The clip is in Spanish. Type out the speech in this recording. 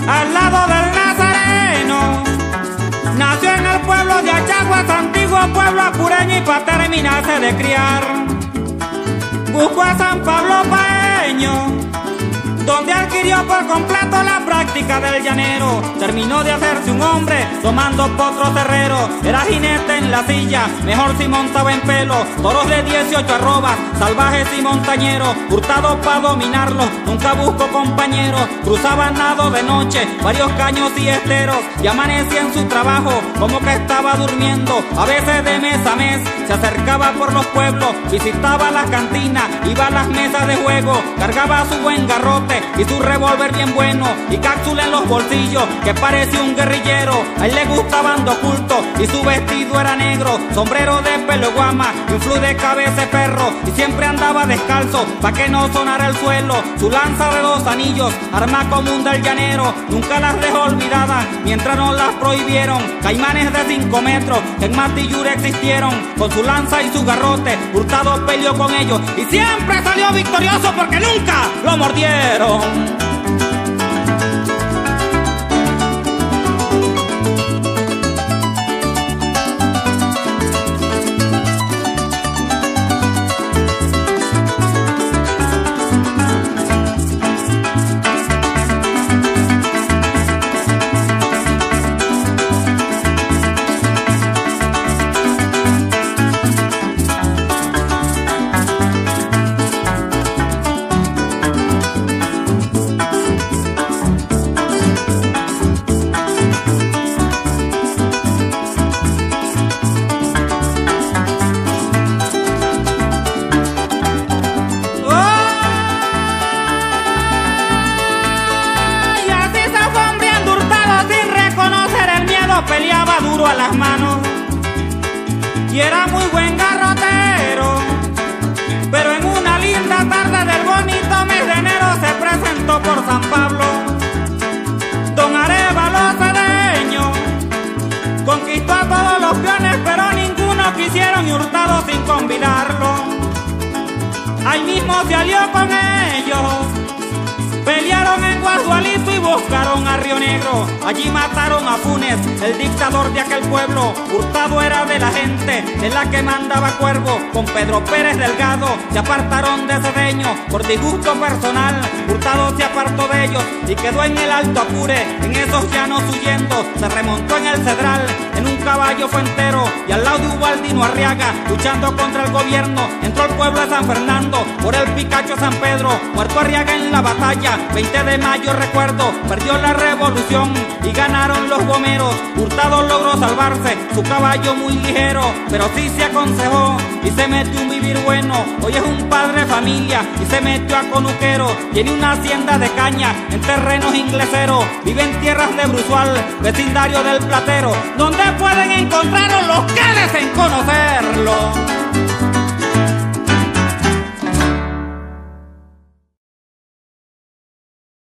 al lado del Nazareno. Nació en el pueblo de Achaguas, antiguo pueblo apureño, y para terminarse de criar buscó a San Pablo Paeño, donde adquirió por completo la práctica del llanero. Terminó de hacerse un hombre tomando potros terreros. Era jinete en la silla, mejor si montaba en pelo. Toros de 18 arrobas, salvajes y montañeros. Hurtado para dominarlos, nunca buscó compañeros. Cruzaba nado de noche, varios caños y esteros, y amanecía en su trabajo como que estaba durmiendo. A veces de mes a mes se acercaba por los pueblos, visitaba las cantinas, iba a las mesas de juego, cargaba su buen garrote y su revólver bien bueno, y cápsula en los bolsillos que parecía un guerrillero. A él le gustaba ando oculto y su vestido era negro, sombrero de pelo guama y un flu de cabeza de perro, y siempre andaba descalzo pa' que no sonara el suelo. Su lanza de 2 anillos, arma común del llanero, nunca las dejó olvidadas mientras no las prohibieron. Caimanes de 5 metros que en Matillure existieron, con su lanza y su garrote, Hurtado peleó con ellos y siempre salió victorioso porque nunca lo mordieron. Peleaba duro a las manos y era muy buen garrotero, pero en una linda tarde del bonito mes de enero se presentó por San Pablo don Arévalo Cedeño. Conquistó a todos los peones, pero ninguno quisieron, y Hurtado sin convidarlo ahí mismo se alió con ellos. Pelearon en Guadualito y buscaron a Río Negro. Allí mataron a Funes, el dictador de aquel pueblo. Hurtado era de la gente de la que mandaba Cuervo. Con Pedro Pérez Delgado se apartaron de Cedeño por disgusto personal. Hurtado se apartó de ellos y quedó en el Alto Apure, en esos llanos huyendo. Se remontó en el Cedral en un caballo fuentero, y al lado de Ubaldino Arriaga, luchando contra el gobierno, entró al pueblo de San Fernando por el Picacho San Pedro. Muerto Arriaga en la batalla, 20 de mayo recuerdo, perdió la revolución y ganaron los gomeros. Hurtado logró salvarse, su caballo muy ligero, pero sí se aconsejó y se metió un vivir bueno. Hoy es un padre de familia y se metió a conuquero. Tiene una hacienda de caña en terrenos ingleseros, vive en tierras de Bruzual, vecindario del Platero, donde pueden encontrarlo los que deseen conocerlo.